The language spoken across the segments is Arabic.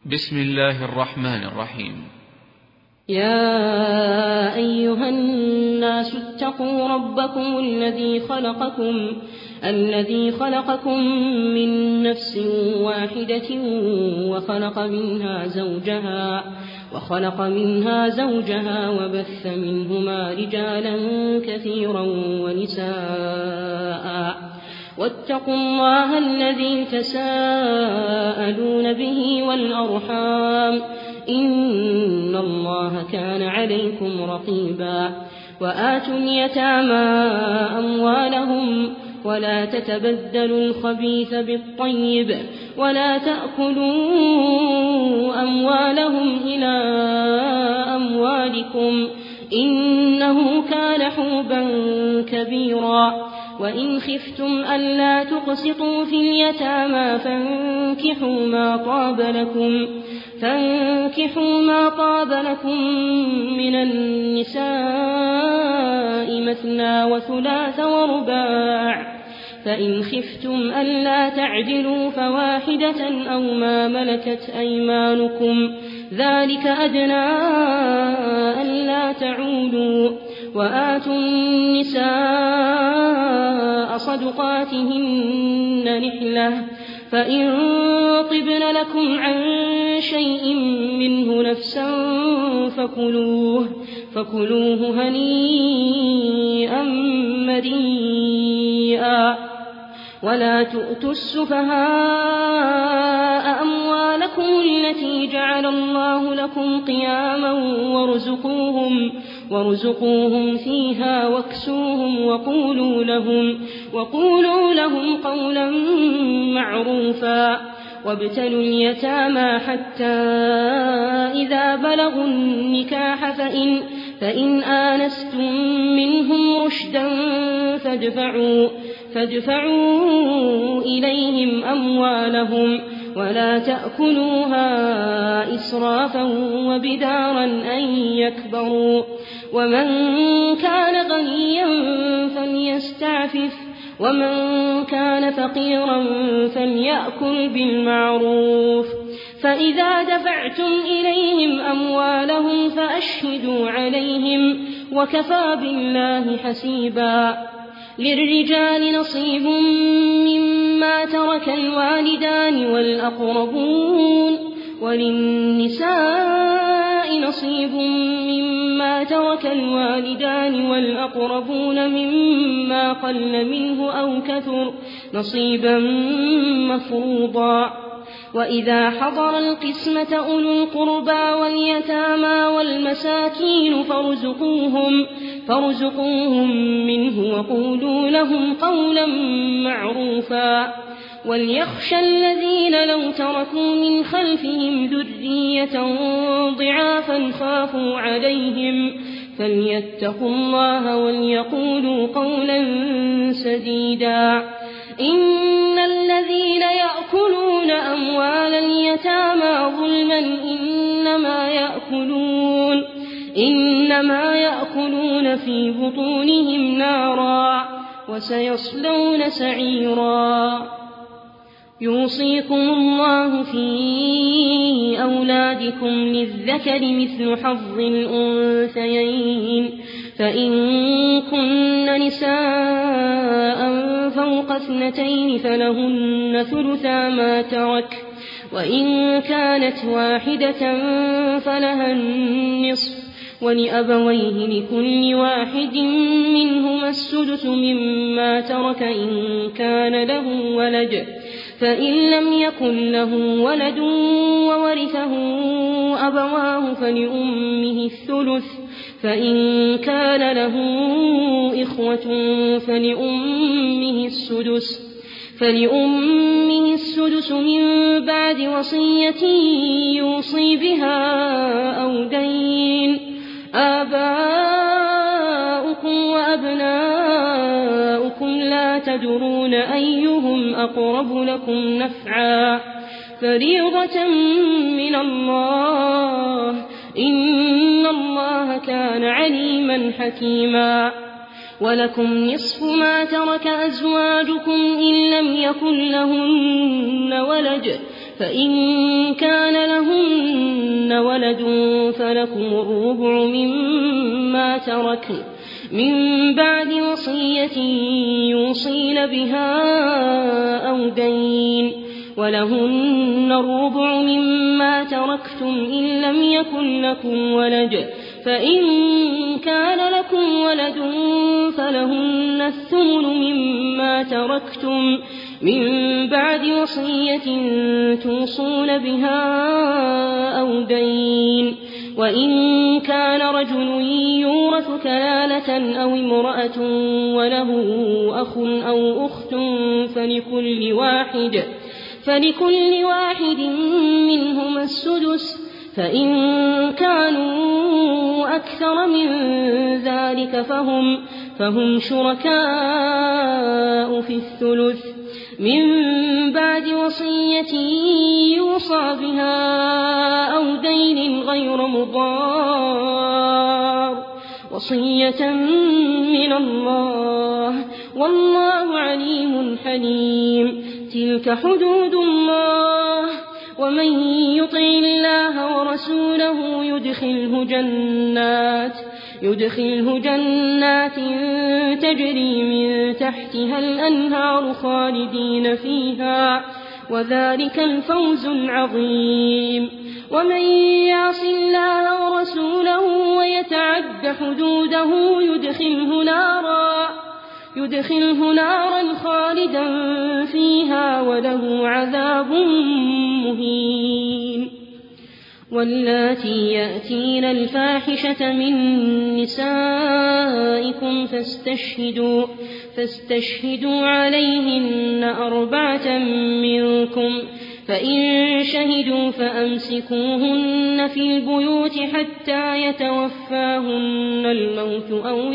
بسم الله الرحمن الرحيم. يا أيها الناس اتقوا ربكم الذي خلقكم من نفس واحدة وخلق منها زوجها وبث منهما رجالا كثيرا ونساء واتقوا الله الذي تساءلون به والأرحام إن الله كان عليكم رقيبا. وآتوا اليتامى أموالهم ولا تتبدلوا الخبيث بالطيب ولا تأكلوا أموالهم إلى أموالكم إنه كان حوبا كبيرا. وإن خفتم ألا تقسطوا في اليتامى فانكحوا ما طاب لكم من النساء مثنى وثلاث ورباع. فإن خفتم ألا تعدلوا فواحدة أو ما ملكت أيمانكم ذلك أدنى ألا تعولوا. وآتوا النساء صدقاتهن نحلة فإن طبن لكم عن شيء منه نفسا فكلوه هنيئا مريئا. ولا تؤتوا السفهاء أموالكم التي جعل الله لكم قياما وارزقوهم فيها واكسوهم وقولوا لهم قولا معروفا. وابتلوا اليتامى حتى إذا بلغوا النكاح فإن آنستم منهم رشدا فادفعوا إليهم أموالهم ولا تأكلوها إسرافا وبدارا أن يكبروا. ومن كان غنيا فليستعفف ومن كان فقيرا فليأكل بالمعروف. فإذا دفعتم إليهم أموالهم فأشهدوا عليهم وكفى بالله حسيبا. للرجال نصيب مما ترك الوالدان والأقربون وللنساء نصيب مما ترك الوالدان والأقربون مما قل منه أو كثر نصيبا مفروضا. وإذا حضر القسمة أولو القربى واليتامى والمساكين فارزقوهم منه وقولوا لهم قولا معروفا. وليخشى الذين لو تركوا من خلفهم ذرية ضعافا خافوا عليهم فليتقوا الله وليقولوا قولا سديدا. إن الذين يأكلون أموال اليتامى ظلما إنما يأكلون في بطونهم نارا وسيصلون سعيرا. يوصيكم الله في أولادكم للذكر مثل حظ الأنثيين فإن كن نساء فوق 2 فلهن ثلثا ما ترك وإن كانت واحدة فلها النصف ولأبويه لكل واحد منهما السدس مما ترك إن كان له ولد فإن لم يكن له ولد وورثه أبواه فلأمه الثلث فإن كان له إخوة فلأمه السدس من بعد وصية يوصي بها أو دين. آباؤكم وأبناؤكم لا تدرون أيهم أقرب لكم نفعا فريضة من الله إن الله كان عليما حكيما. ولكم نصف ما ترك أزواجكم إن لم يكن لهن ولد فإن كان لهن ولد فلكم الربع مما تركن من بعد وصية يوصين بها أو دين ولهن الربع مما تركتم إن لم يكن لكم ولد فإن كان لكم ولد فلهن الثمن مما تركتم من بعد وصية توصون بها أو دين وإن كان رجل يورث كلالة أو امرأة وله أخ أو أخت فلكل واحد منهما السدس فإن كانوا أكثر من ذلك فهم شركاء في الثلث من بعد وصية يوصى بها أو دين غير مضار وصية من الله والله عليم حليم تلك حدود الله ومن يطع الله ورسوله يدخله جنات تجري من تحتها الأنهار خالدين فيها وذلك الفوز العظيم ومن يعص الله ورسوله ويتعد حدوده يدخله نارا خالدا فيها وله عذاب مهين واللاتي يأتين الفاحشة من نسائكم فاستشهدوا عليهن 4 منكم فإن شهدوا فأمسكوهن في البيوت حتى يتوفاهن الموت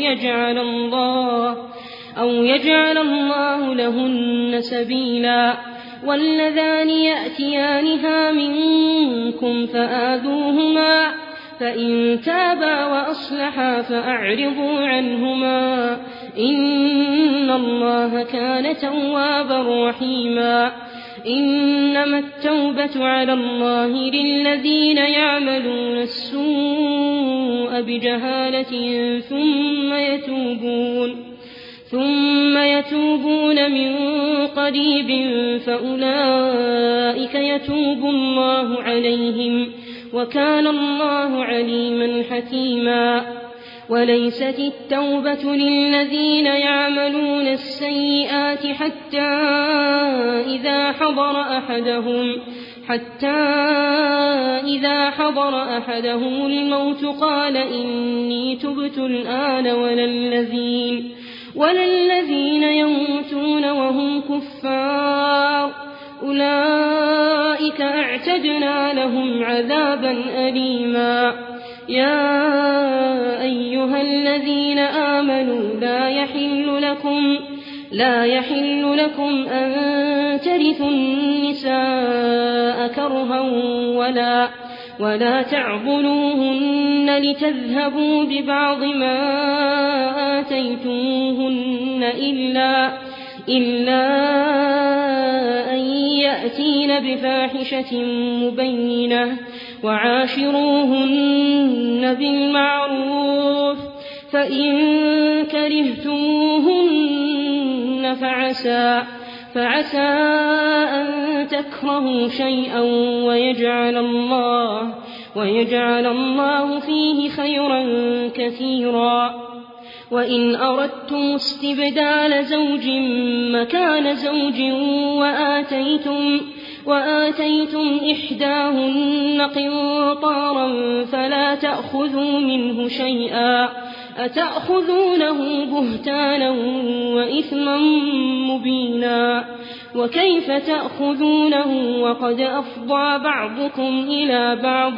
أو يجعل الله لهن سبيلا واللذان يأتيانها منكم فآذوهما فإن تابا وأصلحا فأعرضوا عنهما إن الله كان توابا رحيما إنما التوبة على الله للذين يعملون السوء بجهالة ثم يتوبون من قريب فأولئك يتوب الله عليهم وكان الله عليما حكيما وليست التوبة للذين يعملون السيئات حتى إذا حضر أحدهم الموت قال إني تبت الآن ولا الذين يموتون وهم كفار أولئك أعتدنا لهم عذابا أليما يا أيها الذين آمنوا لا يحل لكم أن ترثوا النساء كرها ولا تعضلوهن لتذهبوا ببعض ما آتيتموهن إلا أن يأتين بفاحشة مبينة وعاشروهن بالمعروف فإن كرهتموهن فعسى أن تكرهوا شيئا ويجعل الله فيه خيرا كثيرا وإن أردتم استبدال زوج مكان زوج وآتيتم إحداهن قنطارا فلا تأخذوا منه شيئا أتأخذونه بهتانا وإثما مبينا وكيف تأخذونه وقد أفضى بعضكم إلى بعض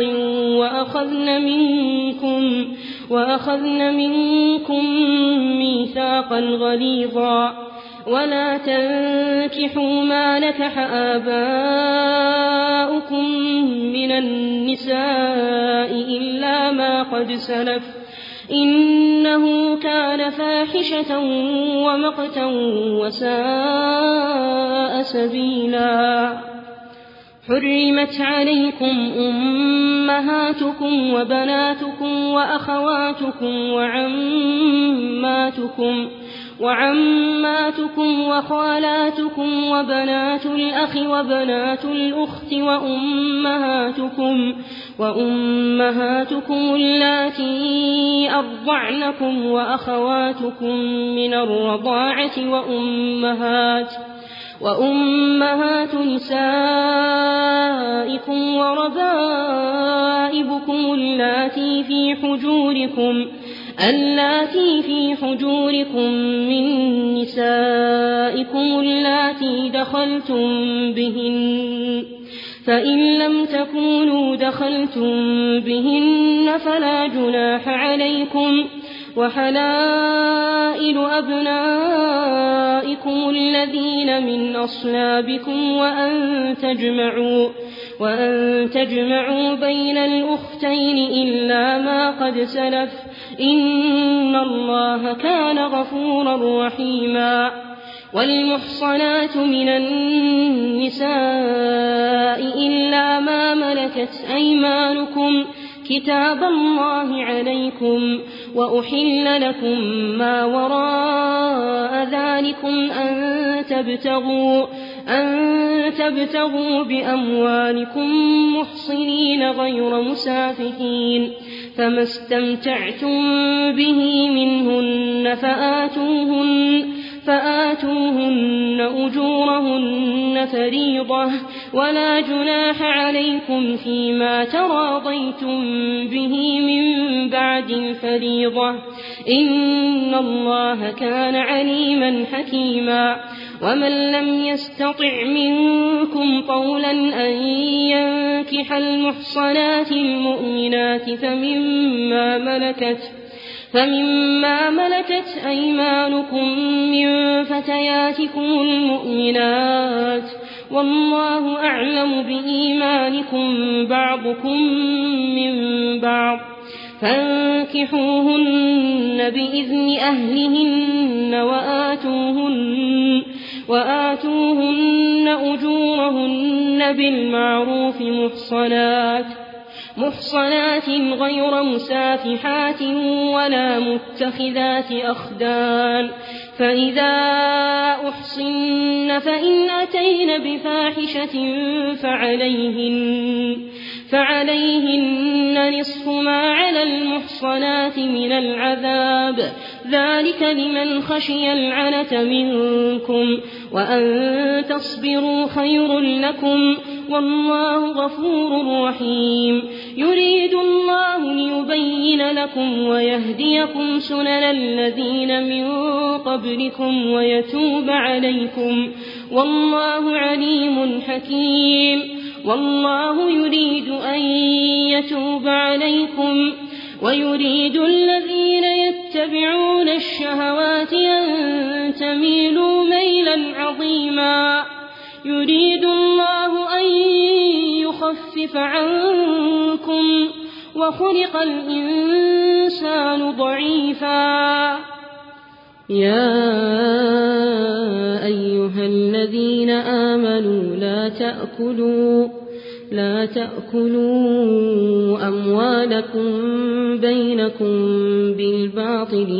وأخذن منكم ميثاقا غليظا ولا تنكحوا ما نكح آباؤكم من النساء إلا ما قد سلف إنه كان فاحشة ومقتا وساء سبيلا حرمت عليكم أمهاتكم وبناتكم وأخواتكم وعماتكم وخالاتكم وبنات الأخ وبنات الأخت وأمهاتكم اللاتي أرضعنكم وأخواتكم من الرضاعة وأمهات نسائكم وربائبكم اللاتي في حجوركم من نسائكم اللاتي دخلتم بهن، فإن لم تكونوا دخلتم بهن فلا جناح عليكم، وحلائل أبنائكم الذين من أصلابكم وأن تجمعوا بين الأختين إلا ما قد سلف، إن الله كان غفورا رحيما. والمحصنات من النساء إلا ما ملكت أيمانكم كتاب الله عليكم، وأحل لكم ما وراء ذلكم أن تبتغوا بأموالكم محصنين غير مسافحين، فما استمتعتم به منهن فآتوهن أجورهن فريضة، ولا جناح عليكم فيما تراضيتم به من بعد الفريضة، إن الله كان عليما حكيما. ومن لم يستطع منكم طولا أن ينكح المحصنات المؤمنات فمما ملكت أيمانكم من فتياتكم المؤمنات، والله أعلم بإيمانكم بعضكم من بعض، فانكحوهن بإذن أهلهن وآتوهن أجورهن بالمعروف محصنات غير مسافحات ولا متخذات أخدان، فإذا أحصن فإن أتين بفاحشة فعليهن نصف ما على المحصنات من العذاب، ذلك لمن خشي العنة منكم، وأن تصبروا خير لكم، والله غفور رحيم. يريد الله ليبين لكم ويهديكم سنن الذين من قبلكم ويتوب عليكم، والله عليم حكيم. والله يريد أن يتوب عليكم ويريد الذين يتبعون الشهوات أن تميلوا ميلا عظيما. يريد الله أن يخفف عنكم وخلق الإنسان ضعيفا. يا أيها الذين آمنوا لا تأكلوا أموالكم بينكم بالباطل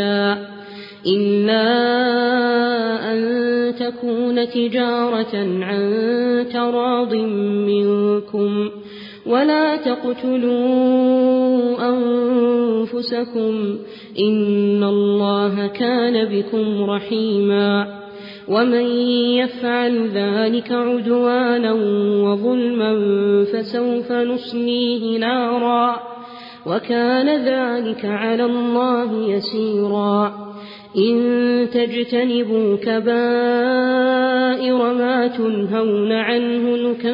إلا أن تكون تجارة عن تراض منكم، ولا تقتلوا أنفسكم، إن الله كان بكم رحيما. ومن يفعل ذلك عدوانا وظلما فسوف نصليه نارا، وكان ذلك على الله يسيرا. إن تجتنبوا كبائر ما تنهون عنه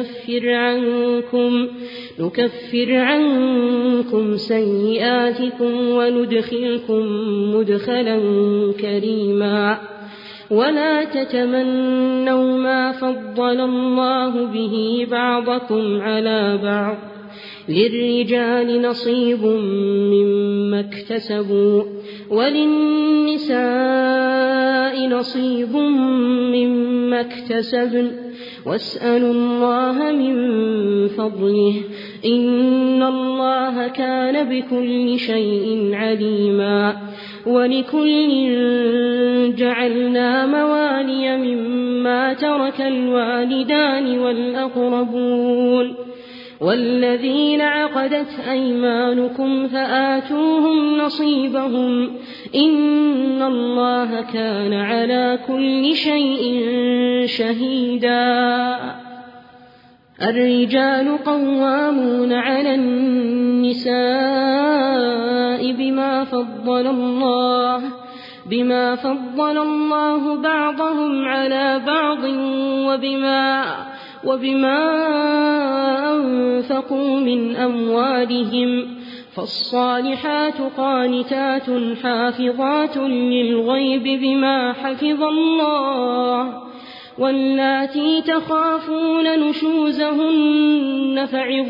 نكفر عنكم سيئاتكم وندخلكم مدخلا كريما. ولا تتمنوا ما فضل الله به بعضكم على بعض، للرجال نصيب مما اكتسبوا وللنساء نصيب مما اكتسبن، واسألوا الله من فضله إن الله كان بكل شيء عليما ولكل جعلنا موالي مما ترك الوالدان والأقربون والذين عقدت أيمانكم فآتوهم نصيبهم إن الله كان على كل شيء شهيدا الرجال قوامون على النساء بما فضل الله بعضهم على بعض وبما أنفقوا من أموالهم فالصالحات قانتات حافظات للغيب بما حفظ الله واللاتي تخافون نشوزهن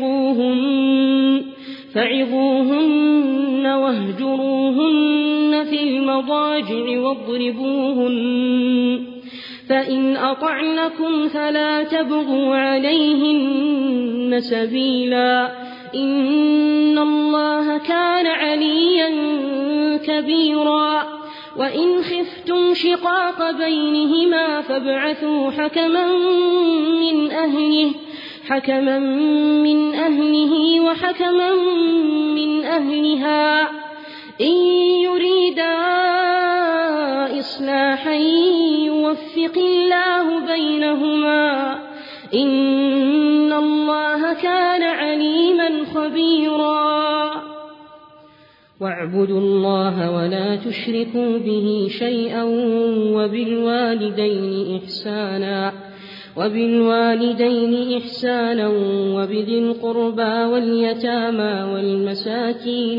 فعظوهن واهجروهن في المضاجع واضربوهن فإن أطعنكم فلا تبغوا عليهن سبيلا إن الله كان عليا كبيرا وإن خفتم شقاق بينهما فابعثوا حكما من أهله وحكما من أهلها إن يريدا إصلاحا يوفق الله بينهما إن الله كان عليما خبيرا واعبدوا الله ولا تشركوا به شيئا وبالوالدين إحسانا وبذي القربى واليتامى والمساكين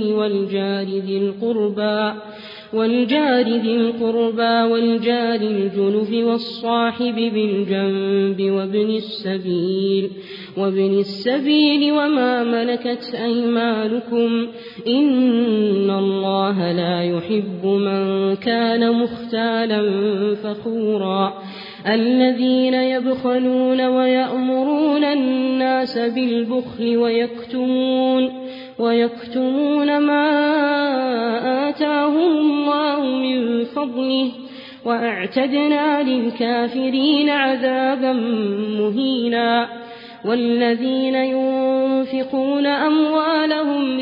والجار ذي القربى والجار الجنب والصاحب بالجنب وابن السبيل وما ملكت أيمانكم إن الله لا يحب من كان مختالا فخورا الذين يبخلون ويأمرون الناس بالبخل ويكتمون ما آتاهم الله من فضله وأعتدنا للكافرين عذابا مهينا والذين ينفقون أموالهم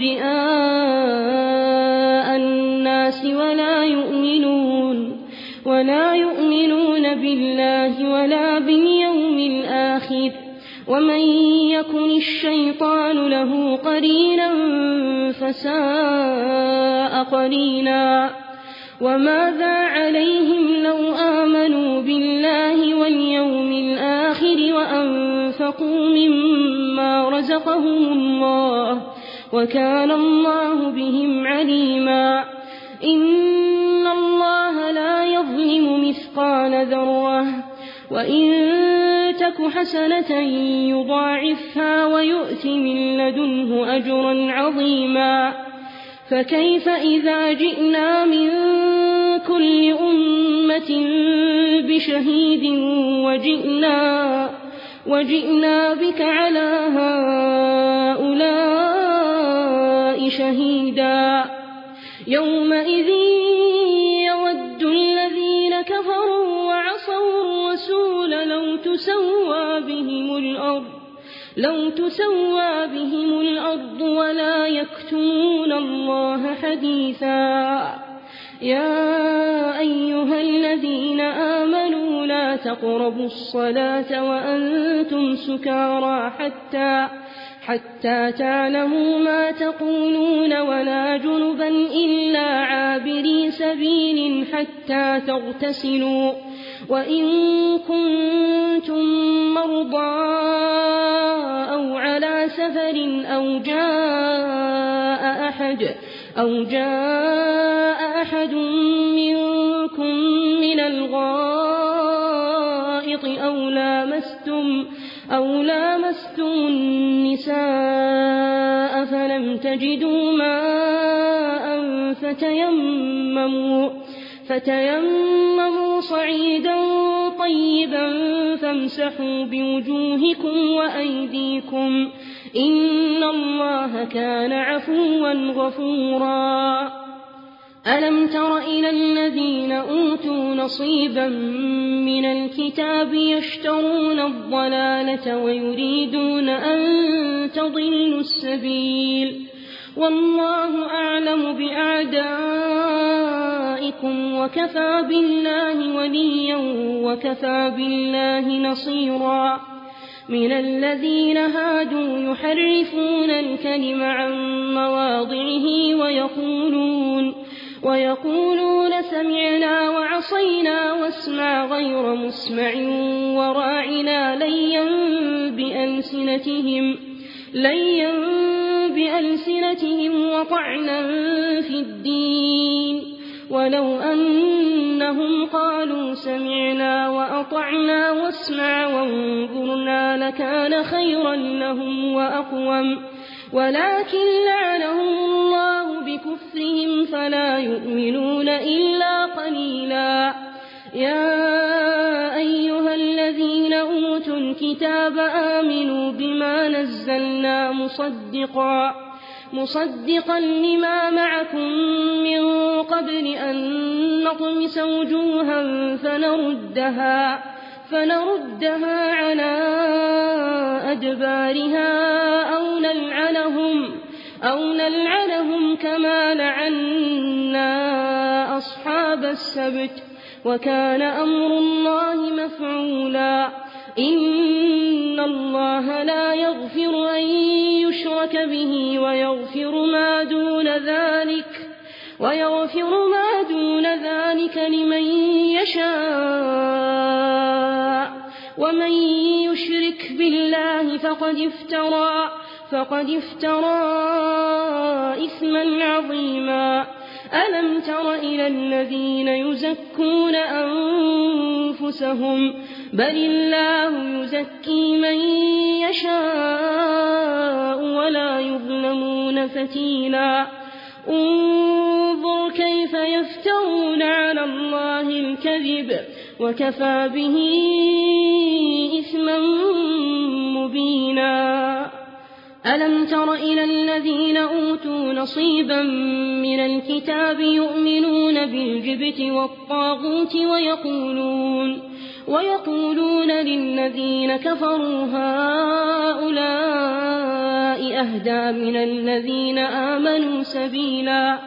رئاء الناس ولا يؤمنون بالله ولا باليوم الآخر ومن يكن الشيطان له قرينا فساء قرينا وماذا عليهم لو آمنوا بالله واليوم الآخر وأنفقوا مما رزقهم الله وكان الله بهم عليما إن الله لا يظلم مثقال ذرة وإن تك حسنة يضاعفها ويؤت من لدنه أجرا عظيما فكيف إذا جئنا من كل أمة بشهيد وجئنا بك على هؤلاء شهيدا يومئذ يود الذين كفروا وعصوا الرسول لو تسوى بهم الأرض ولا يكتمون الله حديثا يا أيها الذين آمنوا لا تقربوا الصلاة وأنتم سكارى حتى تعلموا ما تقولون ولا جنبا إلا عابري سبيل حتى تغتسلوا وإن كنتم مرضى أو على سفر أو جاء أحد منكم من الغائط أو لامستم النساء فلم تجدوا ماء فتيمموا صعيدا طيبا فامسحوا بوجوهكم وأيديكم إن الله كان عفوا غفورا ألم تر إلى الذين أوتوا نصيبا من الكتاب يشترون الضلالة ويريدون أن تضلوا السبيل والله أعلم بأعدائكم وكفى بالله وليا وكفى بالله نصيرا من الذين هادوا يحرفون الكلم عن مواضعه ويقولون سمعنا وعصينا واسمع غير مسمع وراعنا ليا بألسنتهم وطعنا في الدين ولو أنهم قالوا سمعنا وأطعنا واسمع وانظرنا لكان خيرا لهم وأقوم ولكن لعنهم الله بكفرهم فلا يؤمنون إلا قليلا يا أيها الذين أوتوا الكتاب آمنوا بما نزلنا مصدقا لما معكم من قبل أن نطمس وجوها فنردها على أدبارها أو نلعنهم كما لعنا أصحاب السبت وكان أمر الله مفعولا إن الله لا يغفر أن يشرك به ويغفر ما دون ذلك لمن يشاء ومن يشرك بالله فقد افترى إثما عظيما ألم تر إلى الذين يزكون أنفسهم بل الله يزكي من يشاء ولا يظلمون فتيلا انظر كيف يفترون على الله الكذب وكفى به إثما مبينا ألم تر إلى الذين أوتوا نصيبا من الكتاب يؤمنون بالجبت والطاغوت ويقولون للذين كفروا هؤلاء أهدى من الذين آمنوا سبيلا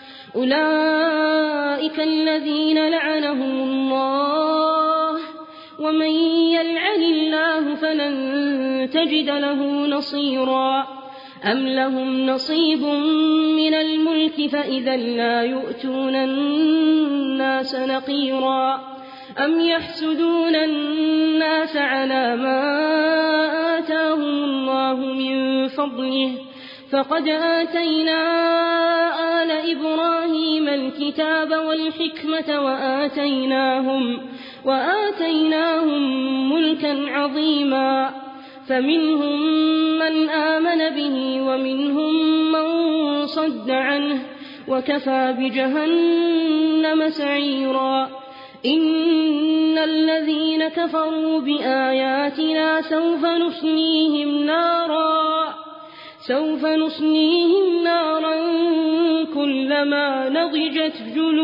أولئك الذين لعنهم الله ومن يلعن الله فلن تجد له نصيرا أم لهم نصيب من الملك فإذا لا يؤتون الناس نقيرا أم يحسدون الناس على ما آتاهم الله من فضله فقد آتينا آل إبراهيم الكتاب والحكمة وآتيناهم ملكا عظيما فمنهم من آمن به ومنهم من صد عنه وكفى بجهنم سعيرا إن الذين كفروا بآياتنا سوف نصليهم نارا كلما نضجت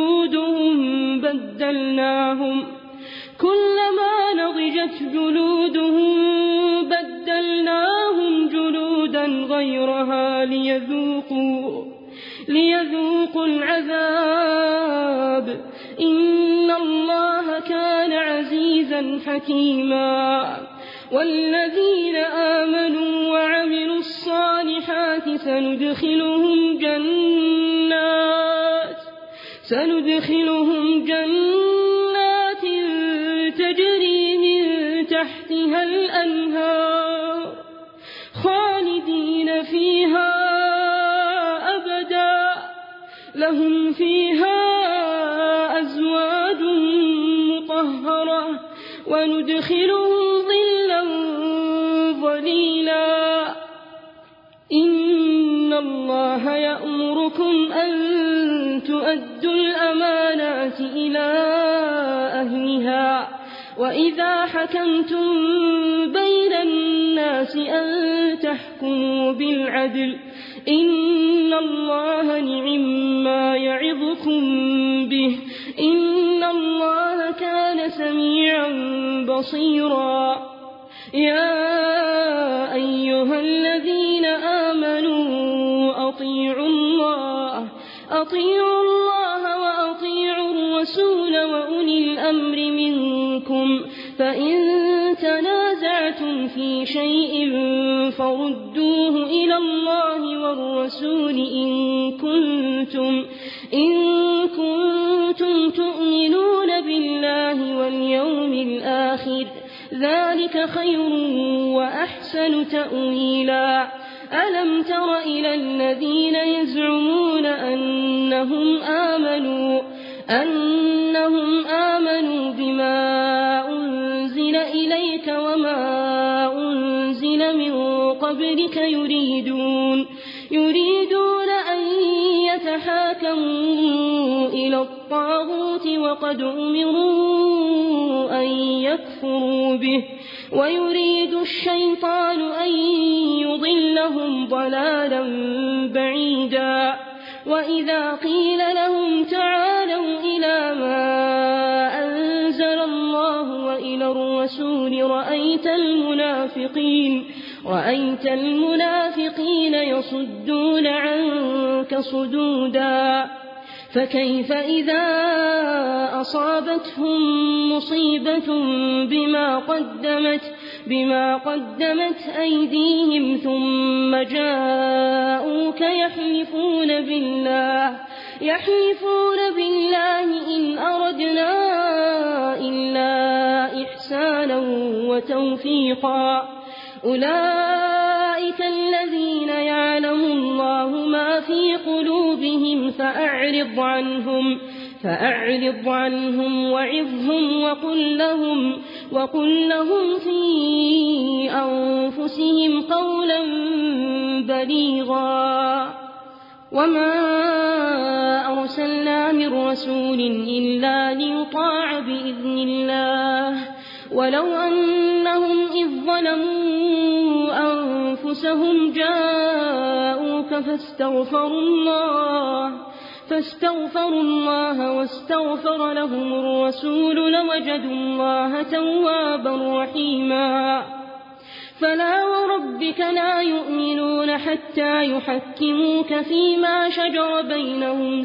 جلودهم بدلناهم جلودا غيرها ليذوقوا العذاب إن الله كان عزيزا حكيما والذين آمنوا وعملوا الصالحات سندخلهم جنات تجري من تحتها الأنهار خالدين فيها أبدا لهم فيها أزواج مطهرة وندخلهم ظلا ظليلا إن الله يأمركم أن تؤدوا الأمانات إلى أهلها وإذا حكمتم بين الناس أن تحكموا بالعدل إن الله نعما يعظكم به إن الله كان سميعا بصيرا يا أيها الذين آمنوا أطيعوا الله وأطيعوا الرسول وأولي الأمر منكم فإن تنازعتم في شيء فردوه إلى الله والرسول إن كنتم تؤمنون بالله واليوم الآخر ذلك خير وأحسن تأويلا ألم تر إلى الذين يزعمون أنهم آمنوا بما أنزل إليك وما أنزل من قبلك يريدون أن يتحاكموا إلى الطاغوت وقد أمروا أن يكفروا به ويريد الشيطان أن يضلهم ضلالا بعيدا وإذا قيل لهم تعالوا إلى ما أنزل الله وإلى الرسول رأيت المنافقين يصدون عنك صدودا فكيف إذا أصابتهم مصيبة بما قدمت أيديهم ثم جاءوك يحلفون بالله إن أردنا إلا إحسانا وتوفيقا أولئك الذين يعلم الله ما في قلوبهم فأعرض عنهم وعظهم وقل لهم في أنفسهم قولا بليغا وما أرسلنا من رسول إلا ليطاع بإذن الله ولو أنهم إذ ظلموا أنفسهم جاءوك فاستغفروا الله واستغفر لهم الرسول لوجدوا الله توابا رحيما فلا وربك لا يؤمنون حتى يحكموك فيما شجر بينهم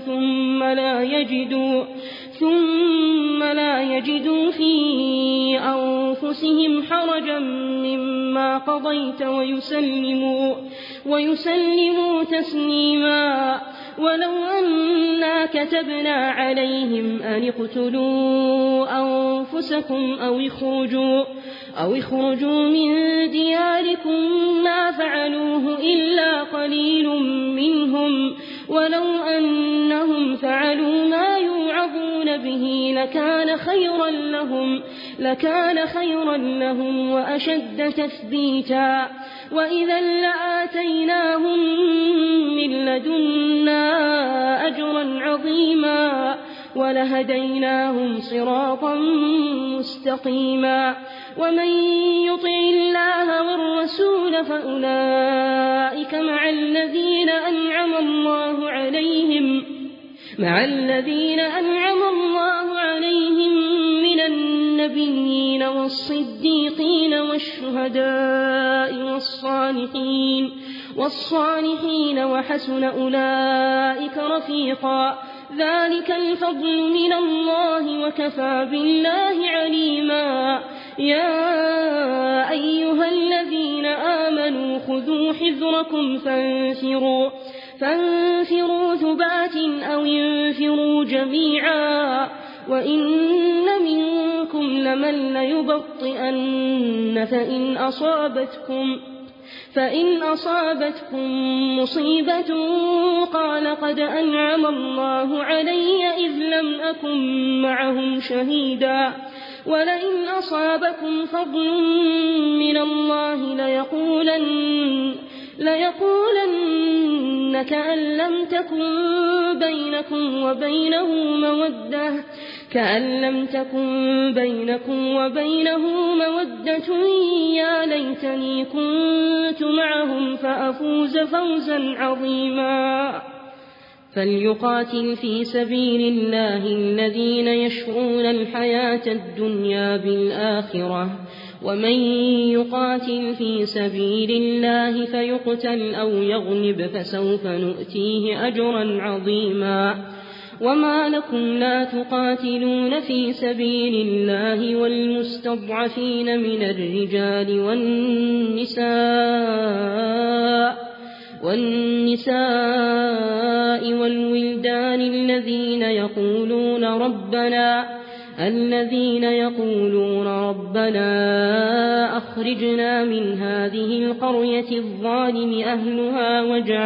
ثم لا يجدوا في أنفسهم حرجا مما قضيت ويسلموا تسليما ولو أنا كتبنا عليهم أن اقتلوا أنفسكم أو اخرجوا من دياركم ما فعلوه إلا قليل منهم ولو أنهم فعلوا ما يوعظون به لكان خيرا لهم وأشد تثبيتا وإذا لآتيناهم من لدنا أجرا عظيما ولهديناهم صراطا مستقيما ومن يطع الله والرسول فأولئك مع الذين أنعم الله عليهم من النبيين والصديقين والشهداء والصالحين وحسن أولئك رفيقا ذلك الفضل من الله وكفى بالله عليما يا أيها الذين آمنوا خذوا حذركم فانفروا ثبات أو انفروا جميعا وإن منكم لمن ليبطئن فإن أصابتكم مصيبة قال قد أنعم الله علي إذ لم أكن معهم شهيدا ولئن أصابكم فضل من الله ليقولن كأن لم تكن بينكم وبينه مودة يا ليتني كنت معهم فأفوز فوزا عظيما فليقاتل في سبيل الله الذين يشرون الحياة الدنيا بالآخرة ومن يقاتل في سبيل الله فيقتل أو يغلب فسوف نؤتيه أجرا عظيما وما لكم لا تقاتلون في سبيل الله والمستضعفين من الرجال والنساء والولدان الذين يقولون ربنا أخرجنا من هذه القرية الظالم أهلها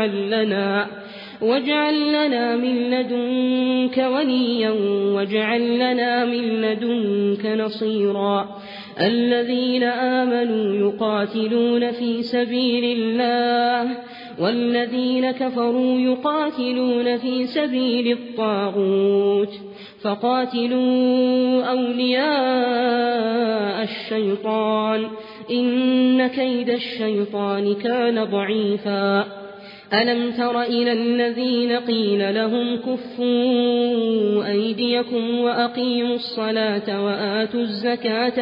واجعل لنا من لدنك وليا واجعل لنا من لدنك نصيرا الذين آمنوا يقاتلون في سبيل الله والذين كفروا يقاتلون في سبيل الطاغوت فقاتلوا أولياء الشيطان إن كيد الشيطان كان ضعيفا ألم تر إلى الذين قيل لهم كفوا أيديكم وأقيموا الصلاة وآتوا الزكاة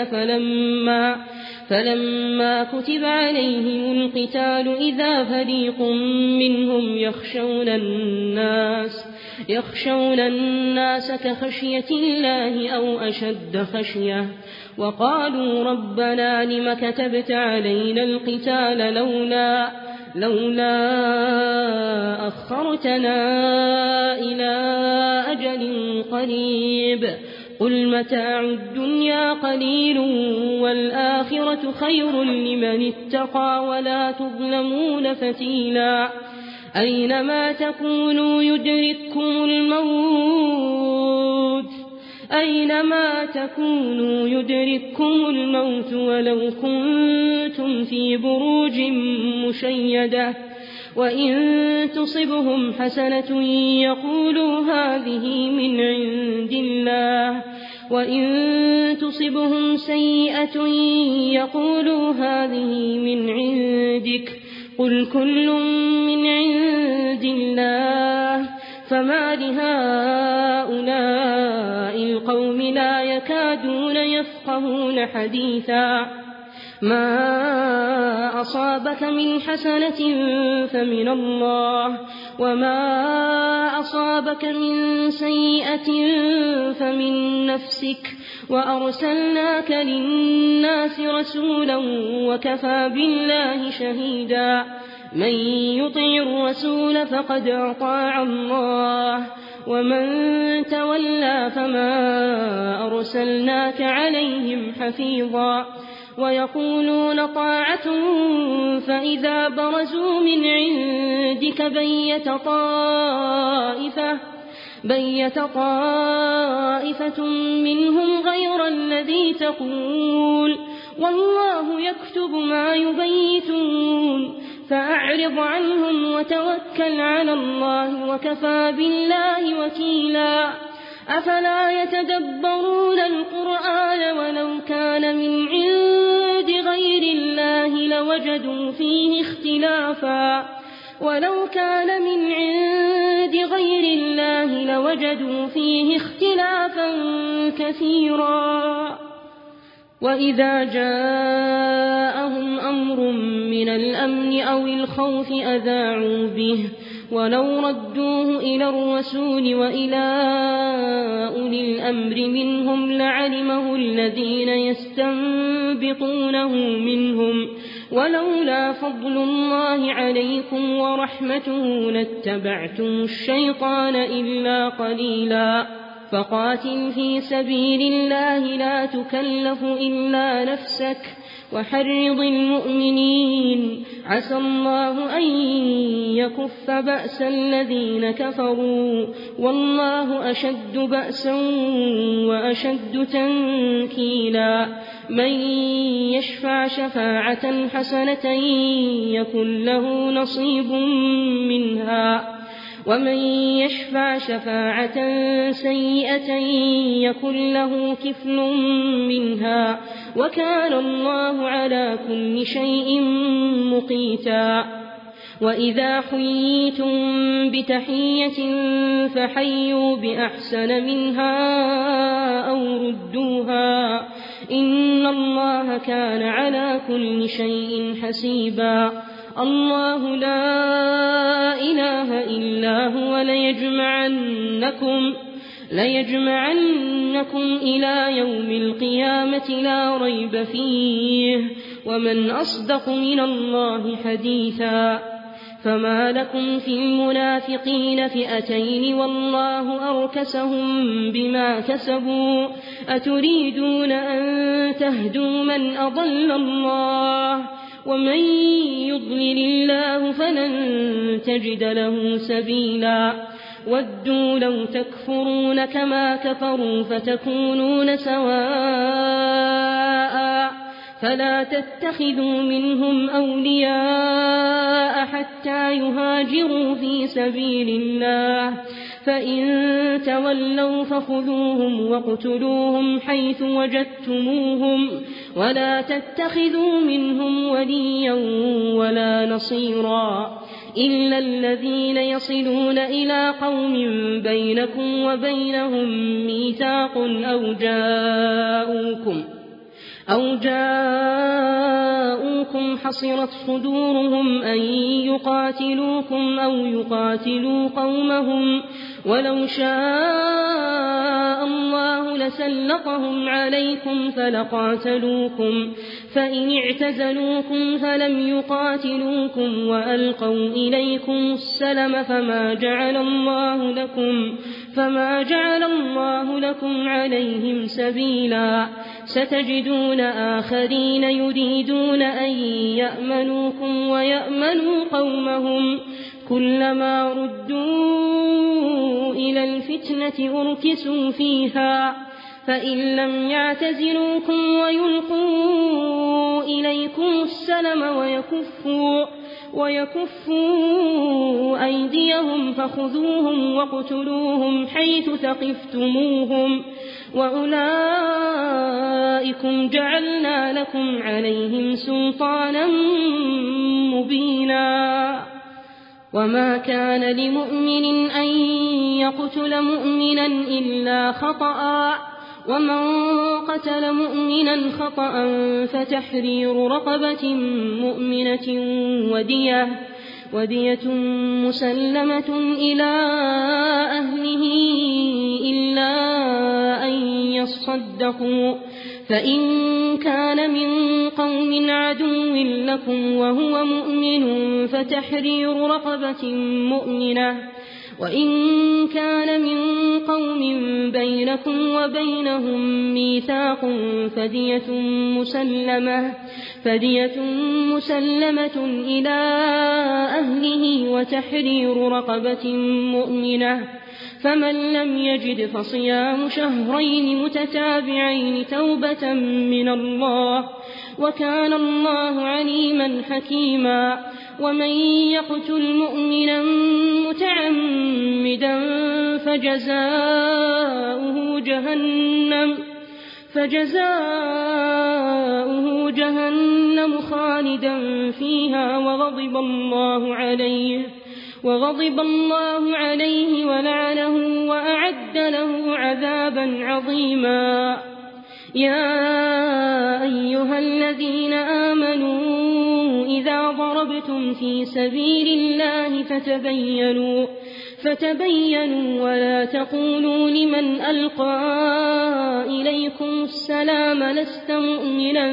فلما كتب عليهم القتال إذا فريق منهم يخشون الناس كخشية الله أو أشد خشية وقالوا ربنا لم كتبت علينا القتال لولا أخرتنا إلى أجل قريب قل متاع الدنيا قليل والآخرة خير لمن اتقى ولا تظلمون فتيلا أينما تكونوا يدرككم الموت ولو كنتم في بروج مشيدة وإن تصبهم حسنة يقولوا هذه من عند الله وإن تصبهم سيئة يقولوا هذه من عندك قل كل من عند الله فما لهؤلاء القوم لا يكادون يفقهون حديثا ما أصابك من حسنة فمن الله وما أصابك من سيئة فمن نفسك وأرسلناك للناس رسولا وكفى بالله شهيدا من يطع الرسول فقد أطاع الله ومن تولى فما أرسلناك عليهم حفيظا ويقولون طاعة فإذا برزوا من عندك بيت طائفة منهم غير الذي تقول والله يكتب ما يبيتون فأعرض عنهم وتوكل على الله وكفى بالله وكيلا أفلا يتدبرون القرآن ولو كان من عند غير الله لوجدوا فيه اختلافا كثيرا وإذا جاءهم أمر من الأمن أو الخوف أذاعوا به ولو ردوه إلى الرسول وإلى أولي الأمر منهم لعلمه الذين يستنبطونه منهم ولولا فضل الله عليكم ورحمته لاتبعتم الشيطان إلا قليلا فقاتل في سبيل الله لا تكلف إلا نفسك وحرض المؤمنين عسى الله أن يكف بأس الذين كفروا والله أشد بأسا وأشد تنكيلا من يشفع شفاعة حسنة يكن له نصيب منها ومن يشفع شفاعة سيئة يكن له كفل منها وكان الله على كل شيء مقيتا وإذا حييتم بتحية فحيوا بأحسن منها أو ردوها إن الله كان على كل شيء حسيبا الله لا إله إلا هو ليجمعنكم إلى يوم القيامة لا ريب فيه ومن أصدق من الله حديثا فما لكم في المنافقين فئتين والله أركسهم بما كسبوا أتريدون أن تهدوا من أضل الله ومن يضلل الله فلن تجد له سبيلا ودوا لو تكفرون كما كفروا فتكونون سواء فلا تتخذوا منهم أولياء حتى يهاجروا في سبيل الله فإن تولوا فخذوهم واقتلوهم حيث وجدتموهم ولا تتخذوا منهم وليا ولا نصيرا إلا الذين يصلون إلى قوم بينكم وبينهم ميثاق أو جاءوكم حصرت صدورهم أن يقاتلوكم أو يقاتلوا قومهم ولو شاء الله لسلطهم عليكم فلقاتلوكم فإن اعتزلوكم فلم يقاتلوكم وألقوا إليكم السلم فما جعل الله لكم عليهم سبيلا ستجدون آخرين يريدون أن يأمنوكم ويأمنوا قومهم كلما ردوا إلى الفتنة أركسوا فيها فإن لم يعتزلوكم ويلقوا إليكم السلم ويكفوا أيديهم فخذوهم واقتلوهم حيث ثقفتموهم وأولئكم جعلنا لكم عليهم سلطانا مبينا وما كان لمؤمن أن يقتل مؤمنا إلا خطأ ومن قتل مؤمنا خطأ فتحرير رقبة مؤمنة ودية مسلمة إلى أهله إلا أن يصدقوا فإن كان من قوم عدو لكم وهو مؤمن فتحرير رقبة مؤمنة وإن كان من قوم بينكم وبينهم ميثاق فدية مسلمة إلى أهله وتحرير رقبة مؤمنة فمن لم يجد فصيام شهرين متتابعين توبة من الله وكان الله عليما حكيما ومن يقتل مؤمنا متعمدا فجزاؤه جهنم خالدا فيها وغضب الله عليه ولعنه وأعد له عذابا عظيما يا أيها الذين آمنوا إذا ضربتم في سبيل الله فتبينوا ولا تقولوا لمن ألقى إليكم السلام لست مؤمنا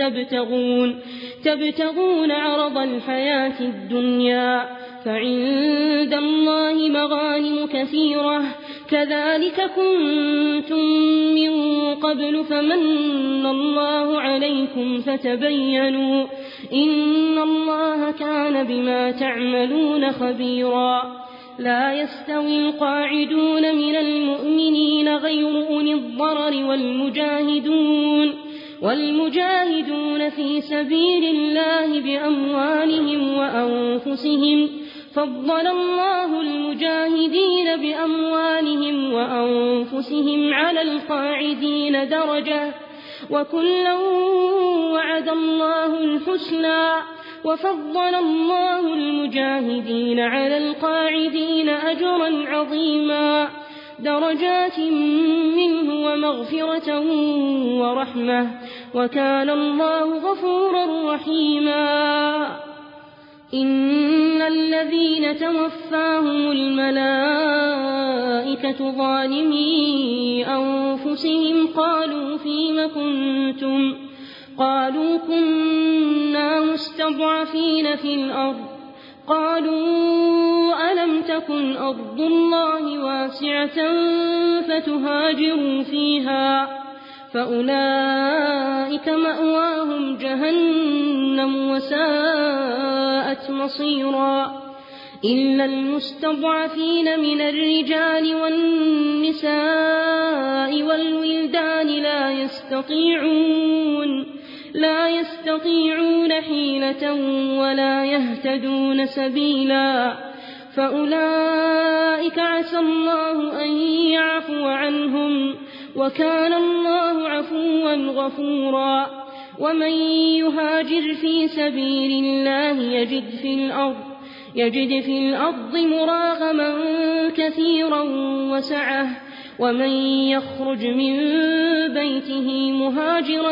تبتغون عرض الحياة الدنيا فعند الله مغانم كثيرة كذلك كنتم من قبل فمن الله عليكم فتبينوا إن الله كان بما تعملون خبيرا لا يستوي القاعدون من المؤمنين غير أولي الضرر والمجاهدون في سبيل الله بأموالهم وأنفسهم فضل الله المجاهدين بأموالهم وأنفسهم على القاعدين درجة وكلا وعد الله الحسنى وفضل الله المجاهدين على القاعدين أجرا عظيما درجات منه ومغفرة ورحمة وكان الله غفورا رحيما إن الذين توفاهم الملائكة ظالمي أنفسهم قالوا فيم كنتم قالوا كنا مستضعفين في الأرض قالوا ألم تكن أرض الله واسعة فتهاجروا فيها فأولئك مأواهم جهنم وساءت مصيرا إلا المستضعفين من الرجال والنساء والولدان لا يستطيعون حيلة ولا يهتدون سبيلا فأولئك عسى الله أن يعفو عنهم وكان الله عفوا غفورا ومن يهاجر في سبيل الله يجد في الأرض مراغما كثيرا وسعة ومن يخرج من بيته مهاجرا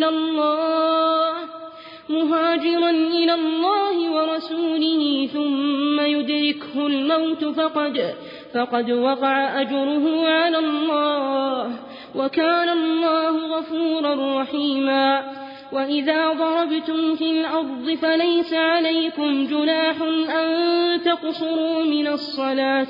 إلى الله ورسوله ثم يدركه الموت فقد وقع أجره على الله وكان الله غفورا رحيما وإذا ضربتم في الأرض فليس عليكم جناح أن تقصروا من الصلاة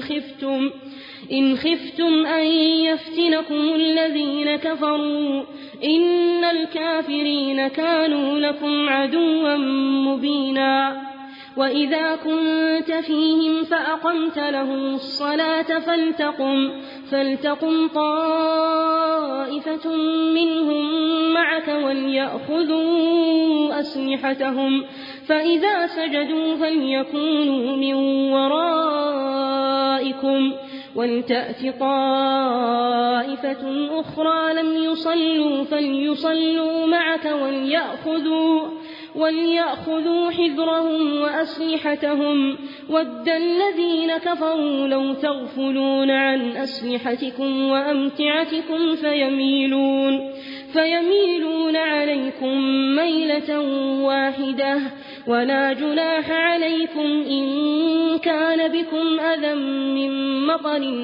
إن خفتم أن يفتنكم الذين كفروا إن الكافرين كانوا لكم عدوا مبينا وإذا كنت فيهم فأقمت لهم الصلاة فلتقم طائفة منهم معك وليأخذوا أسلحتهم فإذا سجدوا فليكونوا من ورائكم ولتأت طائفة أخرى لم يصلوا فليصلوا معك وليأخذوا حذرهم وأسلحتهم ود الذين كفروا لو تغفلون عن أسلحتكم وأمتعتكم فيميلون عليكم ميلة واحدة ولا جناح عليكم إن كان بكم أذى من مطر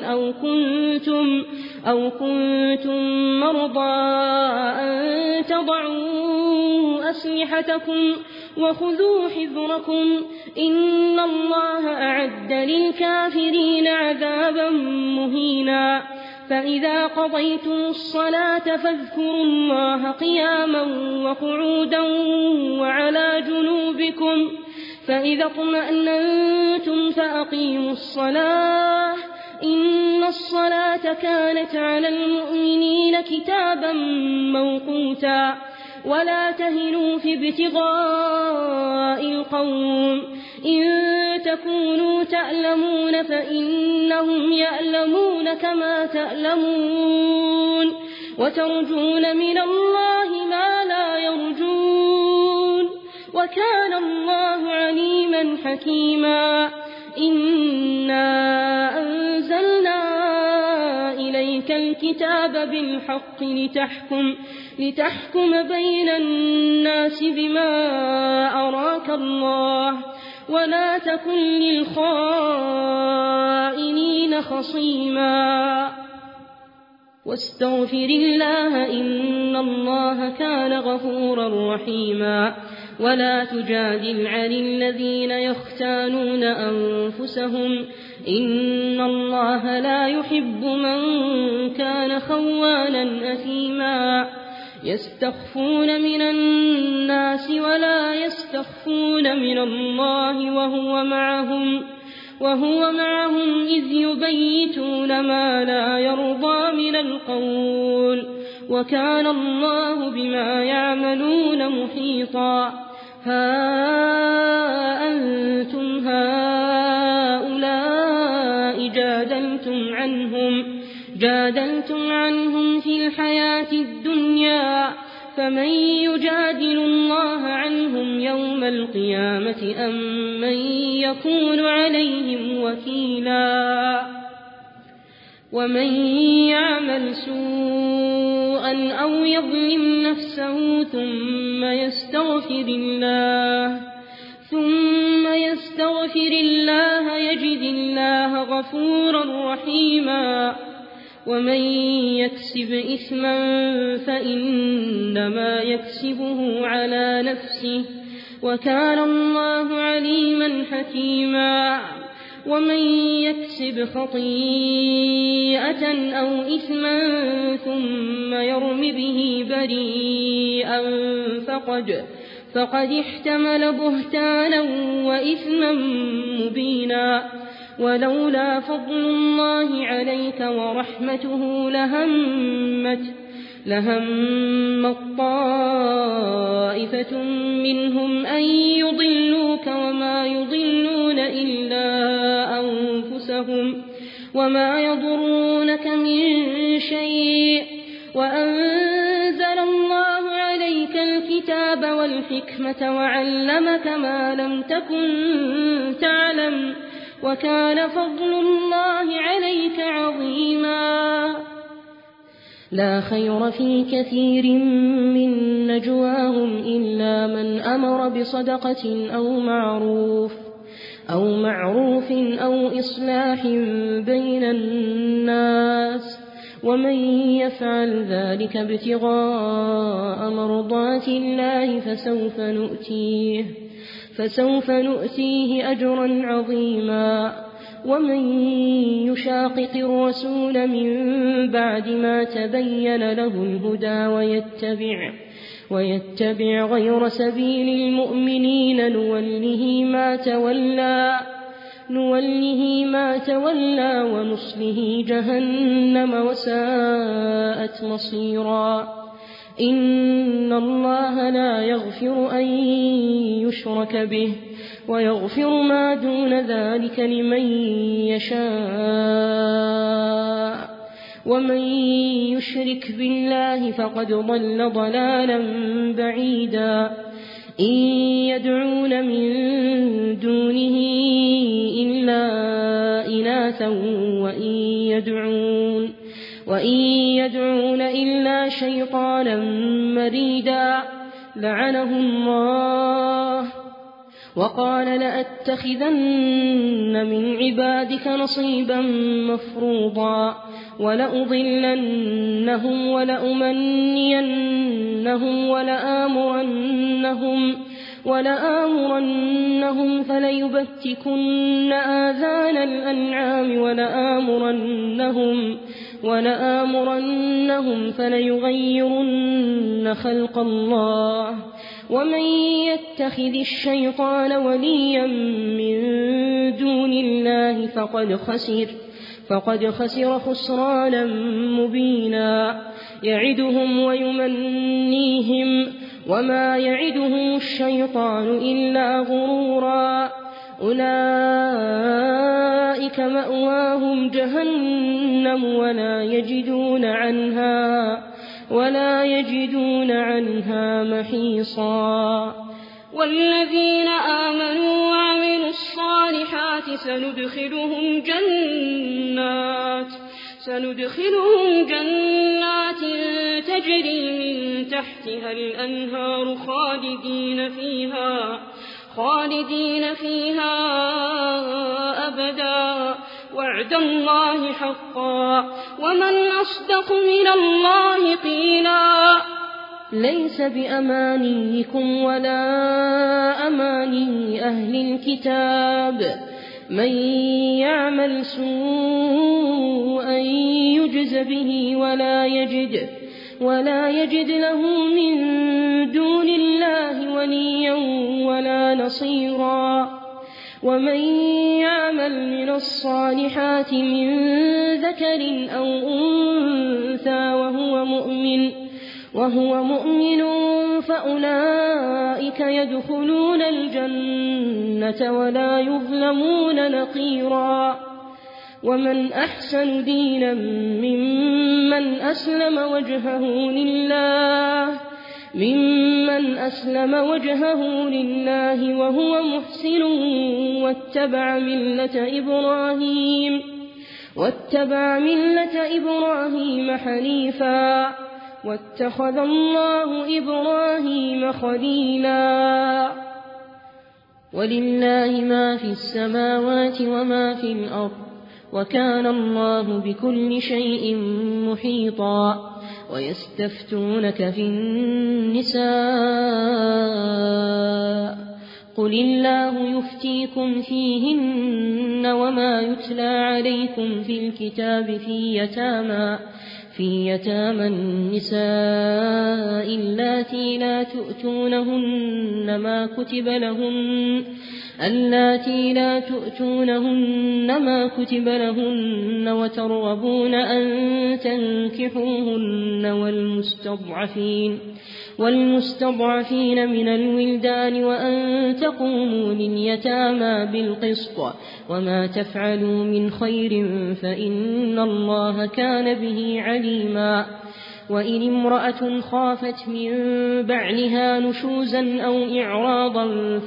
أو كنتم مرضى أن تضعوا أسلحتكم وخذوا حذركم إن الله أعد للكافرين عذابا مهينا فإذا قضيتم الصلاة فاذكروا الله قياما وقعودا وعلى جنوبكم فإذا اطمأننتم فأقيموا الصلاة إن الصلاة كانت على المؤمنين كتابا موقوتا ولا تهنوا في ابتغاء القوم إن تكونوا تألمون فإنهم يألمون كما تألمون وترجون من الله ما لا يرجون وكان الله عليما حكيما إنا أنزلنا إليك الكتاب بالحق لتحكم بين الناس بما أراك الله ولا تكن للخائنين خصيما واستغفر الله إن الله كان غفورا رحيما ولا تجادل عن الذين يختانون أنفسهم إن الله لا يحب من كان خوانا أثيما يستخفون من الناس ولا يستخفون من الله وهو معهم إذ يبيتون ما لا يرضى من القول وكان الله بما يعملون محيطا ها أنتم هؤلاء جادلتم عنهم في الحياة الدنيا فمن يجادل الله عنهم يوم القيامة أم من يكون عليهم وكيلا ومن يعمل سوءا أو يظلم نفسه ثم يستغفر الله يجد الله غفورا رحيما ومن يكسب إثما فإنما يكسبه على نفسه وكان الله عليما حكيما ومن يكسب خطيئة أو إثما ثم يرم به بريئا فقد احتمل بهتانا وإثما مبينا ولولا فضل الله عليك ورحمته لهمت طائفة منهم أن يضلوك وما يضلون إلا أنفسهم وما يضرونك من شيء وأنزل الله عليك الكتاب والحكمة وعلمك ما لم تكن تعلم وكان فضل الله عليك عظيما لا خير في كثير من نجواهم إلا من أمر بصدقة أو معروف أو إصلاح بين الناس ومن يفعل ذلك ابتغاء مرضات الله فسوف نؤتيه أجرا عظيما ومن يشاقق الرسول من بعد ما تبين له الهدى ويتبع غير سبيل المؤمنين نوله ما تولى ونصله جهنم وساءت مصيرا إن الله لا يغفر أن يشرك به ويغفر ما دون ذلك لمن يشاء ومن يشرك بالله فقد ضل ضلالا بعيدا إن يدعون من دونه إلا إناثا وإن يدعون إلا شيطانا مريدا لعنه الله وقال لأتخذن من عبادك نصيبا مفروضا ولأضلنهم ولأمنينهم ولآمرنهم فليبتكن آذان الأنعام ولآمرنهم فليغيرن خلق الله ومن يتخذ الشيطان وليا من دون الله فقد خسر خسرانا مبينا يعدهم ويمنيهم وما يعدهم الشيطان إلا غرورا أولئك مأواهم جهنم ولا يجدون عنها محيصا والذين آمنوا وعملوا الصالحات سندخلهم جنات تجري من تحتها الأنهار خالدين فيها أبدا وعد الله حقا ومن أصدق من الله قيلا ليس بأمانيكم ولا أماني أهل الكتاب من يعمل سوءا يجز به ولا يجد له من دون الله وليا ولا نصيرا ومن يعمل من الصالحات من ذكر أو أنثى وهو مؤمن فأولئك يدخلون الجنة ولا يظلمون نقيرا ومن أحسن دينا ممن أسلم وجهه لله وهو محسن واتبع ملة إبراهيم حنيفا واتخذ الله إبراهيم خليلا ولله ما في السماوات وما في الأرض وكان الله بكل شيء محيطا ويستفتونك في النساء قل الله يفتيكم فيهن وما يتلى عليكم في الكتاب في يتامى النساء اللاتي لا تؤتونهن ما كتب لهن وترغبون أن تنكحوهن والمستضعفين من الولدان وأن تقوموا لليتامى بالقسط وما تفعلوا من خير فإن الله كان به عليما وإن امرأة خافت من بعلها نشوزا أو إعراضا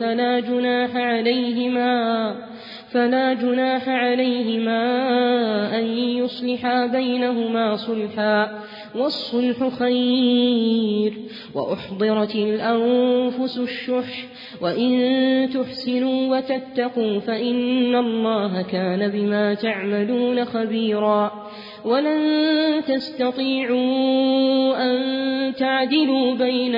فلا جناح عليهما أن يصلحا بينهما صلحا والصلح خير وأحضرت الأنفس الشح وإن تحسنوا وتتقوا فإن الله كان بما تعملون خبيرا ولن تستطيعوا أن تعدلوا بين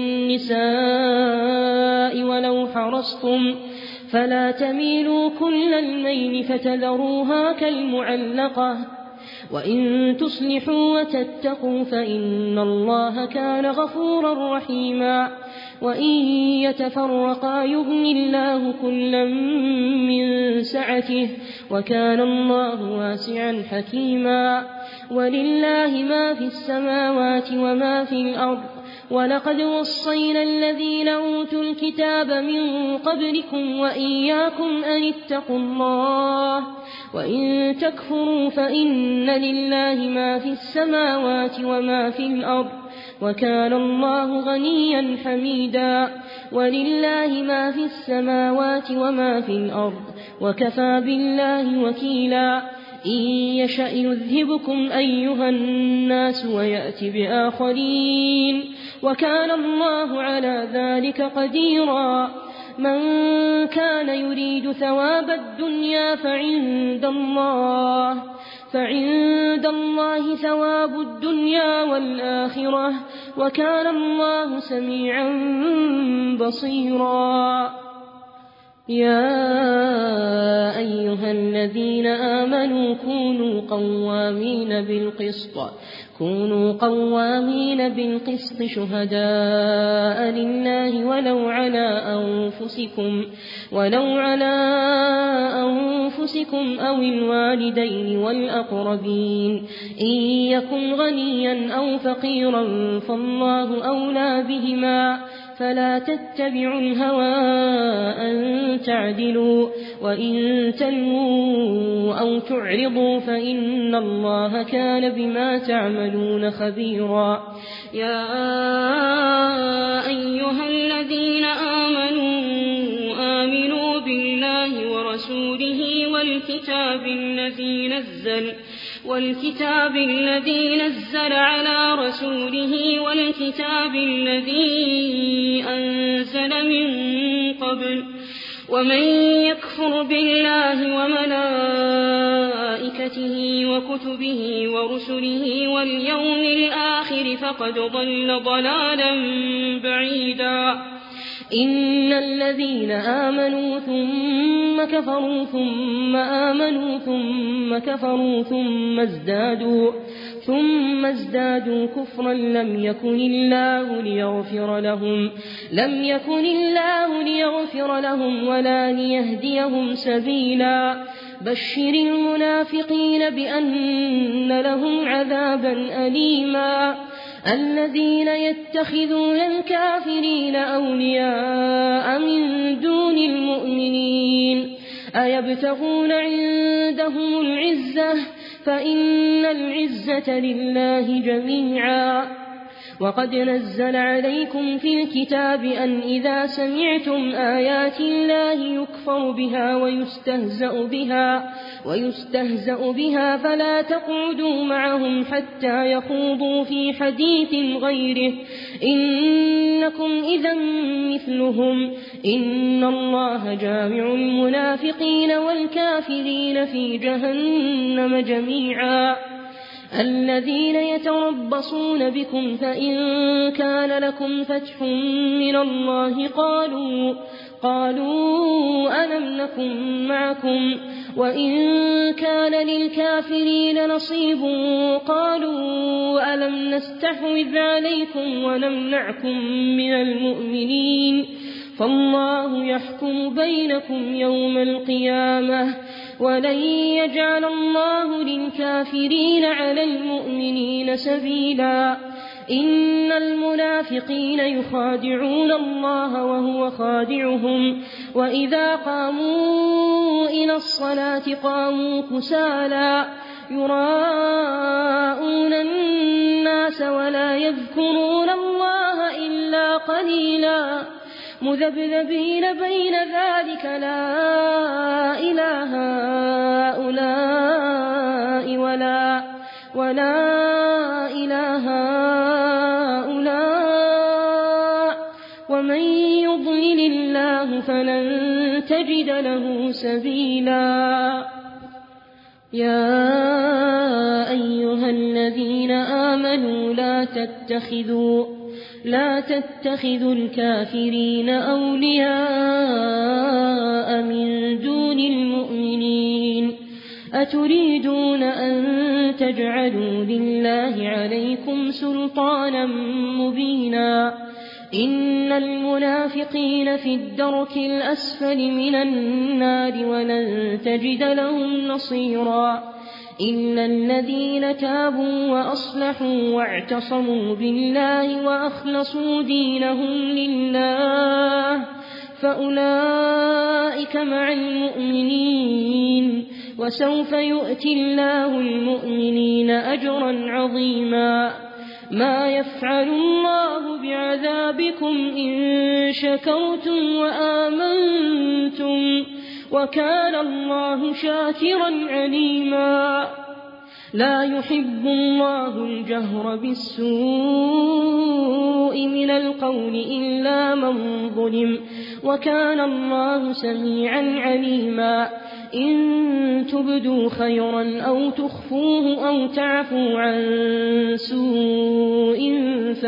النساء ولو حرصتم فلا تميلوا كل الميل فتذروها كالمعلقة وإن تصلحوا وتتقوا فإن الله كان غفورا رحيما وإن يتفرقا يغن الله كلا من سعته وكان الله واسعا حكيما ولله ما في السماوات وما في الأرض ولقد وصينا الذين أوتوا الكتاب من قبلكم وإياكم أن اتقوا الله وإن تكفروا فإن لله ما في السماوات وما في الأرض وكان الله غنيا حميدا ولله ما في السماوات وما في الأرض وكفى بالله وكيلا إن يشأ يذهبكم أيها الناس ويأت بآخرين وكان الله على ذلك قديرا من كان يريد ثواب الدنيا فعند الله ثواب الدنيا والآخرة وكان الله سميعا بصيرا يا أيها الذين آمنوا كونوا قوامين بالقسط شهداء لله ولو على أنفسكم أو الوالدين والأقربين إن يكن غنيا أو فقيرا فالله أولى بهما فلا تتبعوا الهوى أن تعدلوا وإن تلووا أو تعرضوا فإن الله كان بما تعملون خبيرا يا أيها الذين آمنوا بالله ورسوله والكتاب الذي نزل على رسوله والكتاب الذي أنزل من قبل ومن يكفر بالله وملائكته وكتبه ورسله واليوم الآخر فقد ضل ضلالا بعيدا إن الذين آمنوا ثم كفروا ثم آمنوا ثم كفروا ثم ازدادوا كفرا لم يكن الله ليغفر لهم ولا ليهديهم سبيلا بشر المنافقين بأن لهم عذابا أليما الذين يتخذون الكافرين أولياء من دون المؤمنين أيبتغون عندهم العزة فإن العزة لله جميعا وقد نزل عليكم في الكتاب أن إذا سمعتم آيات الله يكفر بها ويستهزأ بها فلا تقعدوا معهم حتى يخوضوا في حديث غيره إنكم إذا مثلهم إن الله جامع المنافقين والكافرين في جهنم جميعا الذين يتربصون بكم فإن كان لكم فتح من الله قالوا ألم نكن معكم وإن كان للكافرين نصيب قالوا ألم نستحوذ عليكم ونمنعكم من المؤمنين فالله يحكم بينكم يوم القيامة ولن يجعل الله للكافرين على المؤمنين سبيلا إن المنافقين يخادعون الله وهو خادعهم وإذا قاموا إلى الصلاة قاموا كسالى يراءون الناس ولا يذكرون الله إلا قليلا مذبذبين بين ذلك لا إله هؤلاء ولا إله هؤلاء ومن يضلل الله فلن تجد له سبيلا يا أيها الذين آمنوا لا تتخذوا الكافرين أولياء من دون المؤمنين أتريدون أن تجعلوا لله عليكم سلطانا مبينا إن المنافقين في الدرك الأسفل من النار ولن تجد لهم نصيرا إلا الذين تابوا وأصلحوا واعتصموا بالله وأخلصوا دينهم لله فأولئك مع المؤمنين وسوف يؤتي الله المؤمنين أجرا عظيما ما يفعل الله بعذابكم إن شكرتم وآمنتم وكان الله شاكرا عليما لا يحب الله الجهر بالسوء من القول إلا من ظلم وكان الله سميعا عليما إن تبدوا خيرا أو تخفوه أو تعفوا عن سوء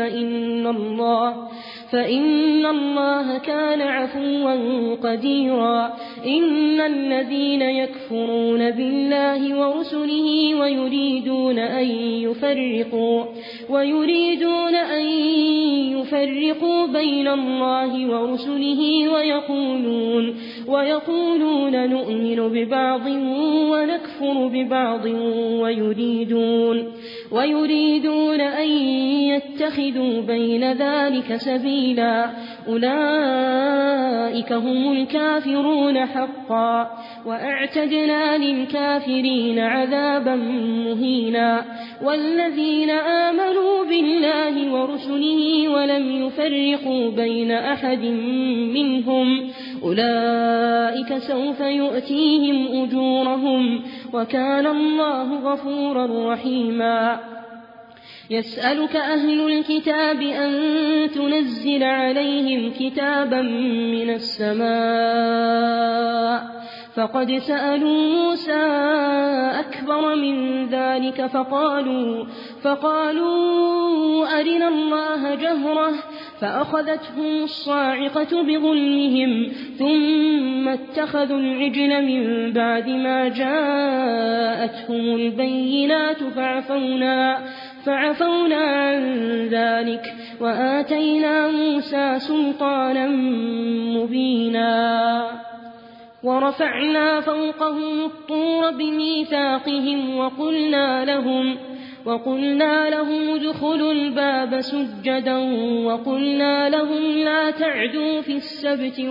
فإن الله كان عفوا قديرا إن الذين يكفرون بالله ورسله ويريدون أن يفرقوا بين الله ورسله ويقولون نؤمن ببعض ونكفر ببعض ويريدون أن يتخذوا بين ذلك سبيلا أولئك هم الكافرون حقا وأعتدنا للكافرين عذابا مهينا والذين آمنوا بالله ورسله ولم يفرقوا بين أحد منهم أولئك سوف يؤتيهم أجورهم وكان الله غفورا رحيما يسألك أهل الكتاب أن تنزل عليهم كتابا من السماء فقد سألوا موسى أكبر من ذلك فقالوا أرنا الله جهرة فأخذتهم الصاعقة بظلمهم ثم اتخذوا العجل من بعد ما جاءتهم البينات فعفونا عن ذلك وآتينا موسى سلطانا مبينا ورفعنا فوقهم الطور بميثاقهم وقلنا لهم ادخلوا الباب سجدا وقلنا لهم لا تعدوا في السبت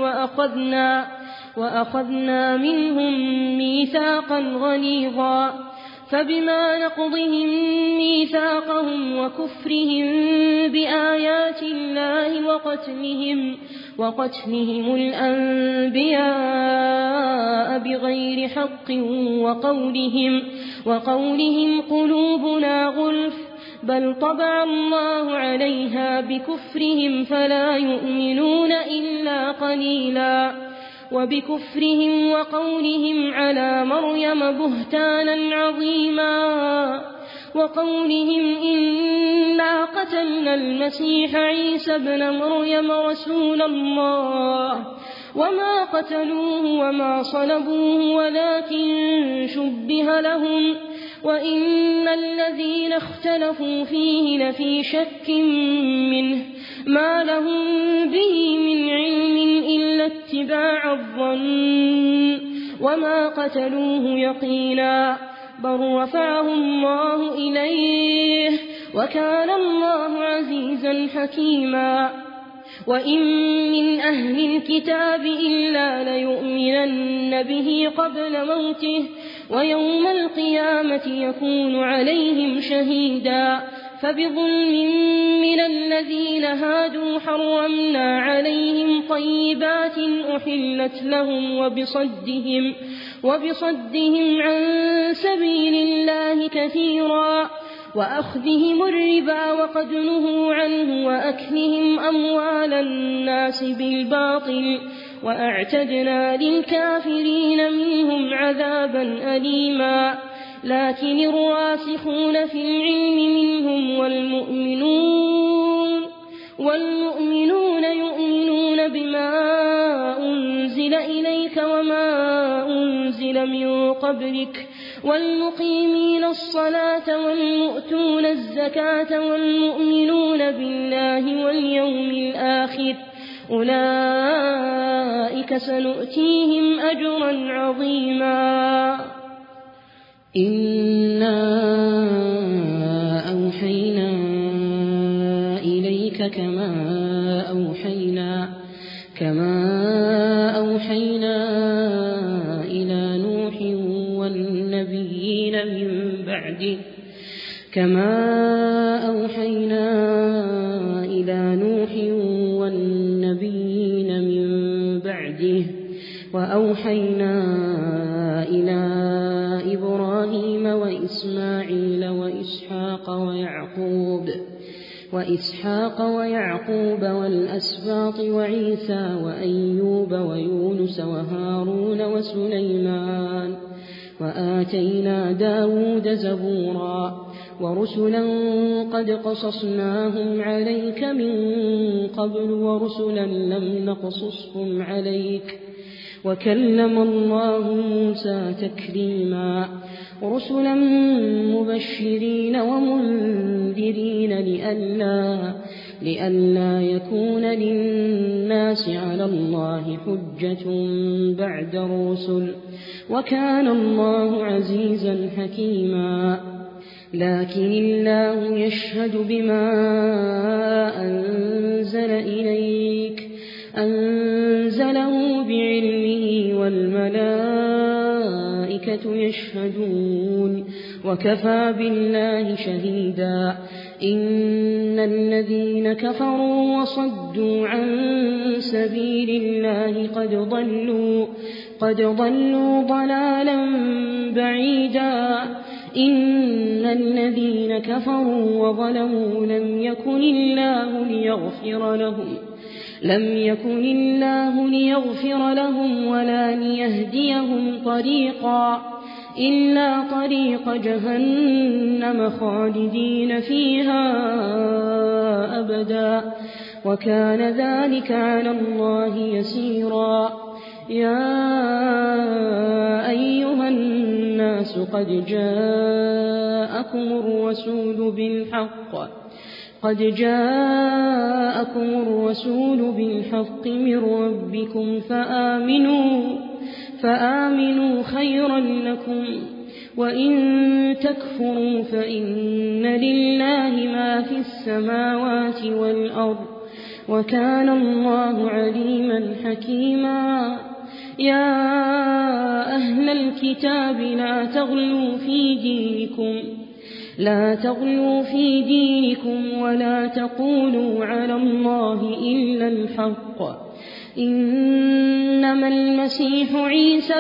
وأخذنا منهم ميثاقا غليظا فبما نقضهم ميثاقهم وكفرهم بآيات الله وقتلهم الأنبياء بغير حق وقولهم قلوبنا غلف بل طبع الله عليها بكفرهم فلا يؤمنون إلا قليلا وبكفرهم وقولهم على مريم بهتانا عظيما وقولهم إنا قتلنا المسيح عيسى ابن مريم رسول الله وما قتلوه وما صلبوه ولكن شبه لهم وإن الذين اختلفوا فيه لفي شك منه ما لهم به من علم إلا اتباع الظن وما قتلوه يقينا بل رفعه الله إليه وكان الله عزيزا حكيما وإن من أهل الكتاب إلا ليؤمنن به قبل موته ويوم القيامة يكون عليهم شهيدا فبظلم من الذين هادوا حرمنا عليهم طيبات أحلت لهم وبصدهم عن سبيل الله كثيرا وأخذهم الربا وقد نهوا عنه وأكلهم أموال الناس بالباطل وأعتدنا للكافرين منهم عذابا أليما لكن الراسخون في العلم منهم والمؤمنون يؤمنون بما أنزل إليك وما أنزل من قبلك والمقيمين الصلاة والمؤتون الزكاة والمؤمنون بالله واليوم الآخر أولئك سنؤتيهم أجرا عظيما إنا أوحينا إليك كما أوحينا إلى نوح والنبيين من بعده وأوحينا إلى إبراهيم وإسماعيل وإسحاق ويعقوب والأسباط وعيسى وأيوب ويونس وهارون وسليمان وآتينا داود زبورا ورسلا قد قصصناهم عليك من قبل ورسلا لم نقصصهم عليك وكلم الله موسى تكليما رسلا مبشرين ومنذرين لئلا يكون للناس على الله حجة بعد الرسل وكان الله عزيزا حكيما لكن الله يشهد بما أنزل إليك أنزله بعلمه والملائكة يشهدون وكفى بالله شهيدا إن الذين كفروا وصدوا عن سبيل الله قد ضلوا ضلالا بعيدا إن الذين كفروا وظلموا لم يكن الله ليغفر لهم ولا ليهديهم طريقا إلا طريق جهنم خالدين فيها أبدا وكان ذلك على الله يسيرا. يا أيها الناس قد جاءكم الرسول بالحق من ربكم فآمنوا خيرا لكم، وإن تكفروا فإن لله ما في السماوات والأرض، وكان الله عليما حكيما. يا أهل الكتاب لا تغلوا في دينكم ولا تقولوا على الله إلا الحق. إنما المسيح عيسى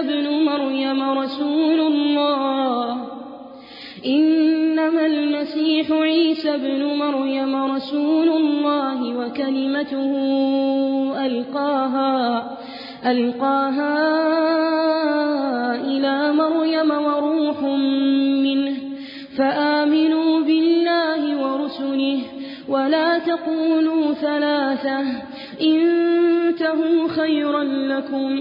ابن مريم رسول الله وكلمته ألقاها إلى مريم وروح منه، فآمنوا بالله ورسله ولا تقولوا ثلاثة، انتهوا خيرا لكم،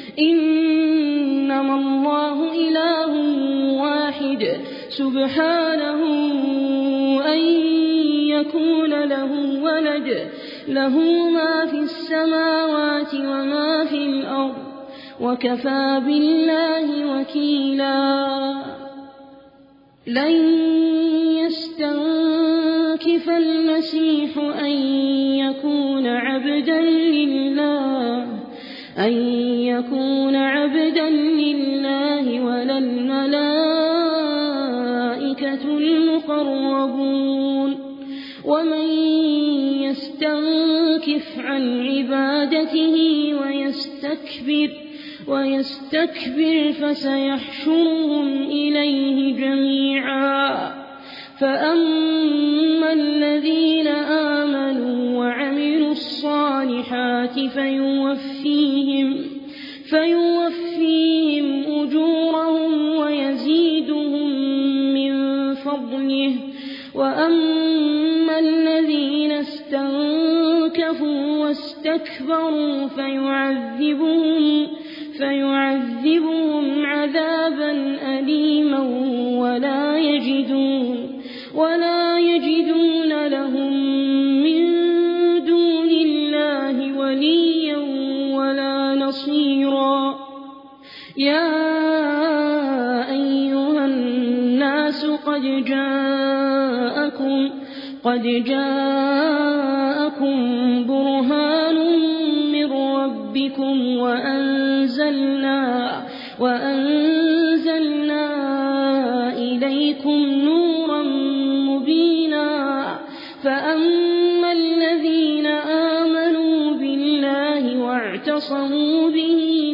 إنما الله إله واحد، سبحانه أن يكون له ولد، له ما في السماوات وما في الأرض، وكفى بالله وكيلا. لن يستنكف المسيح أن يكون عبدا لله ولا الملائكة المقربون، ومن يستنكف عن عبادته ويستكبر فسيحشرهم إليه جميعا. فأما الذين آمنوا وعملوا الصالحات فيوفيهم أجورهم ويزيدهم من فضله، وأما الذين استنكفوا واستكبروا فيعذبهم عذابا أليما ولا يجدون لهم من دون الله وليا ولا نصيرا. يا أيها الناس قد جاءكم برهان من ربكم وأنزلنا إليكم نورا مبينا. فأما الذين آمنوا بالله واعتصموا به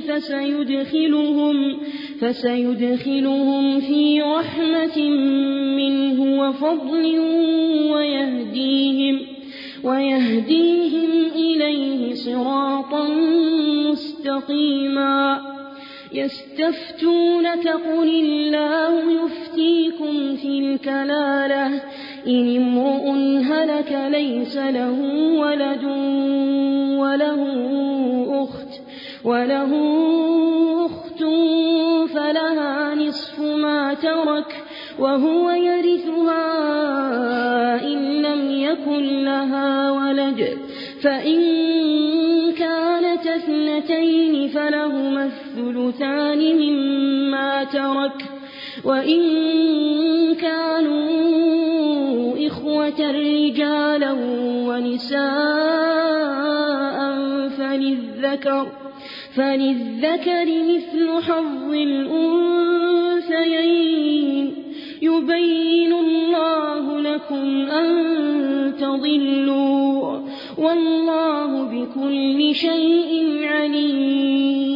فسيدخلهم في رحمة منه وفضل ويهديهم إليه صراطا مستقيما. يستفتونك قل الله يفتيكم في الكلالة، إن امرؤ هلك ليس له ولد وله أخت فلها نصف ما ترك وهو يرثها إن لم يكن لها ولد، فإن كانت اثنتين فلهما الثلثان مما ترك، وإن كانوا إخوة رجالا ونساء فللذكر مثل حظ الأنثيين. يبين الله لكم أن تضلوا، والله بكل شيء عليم.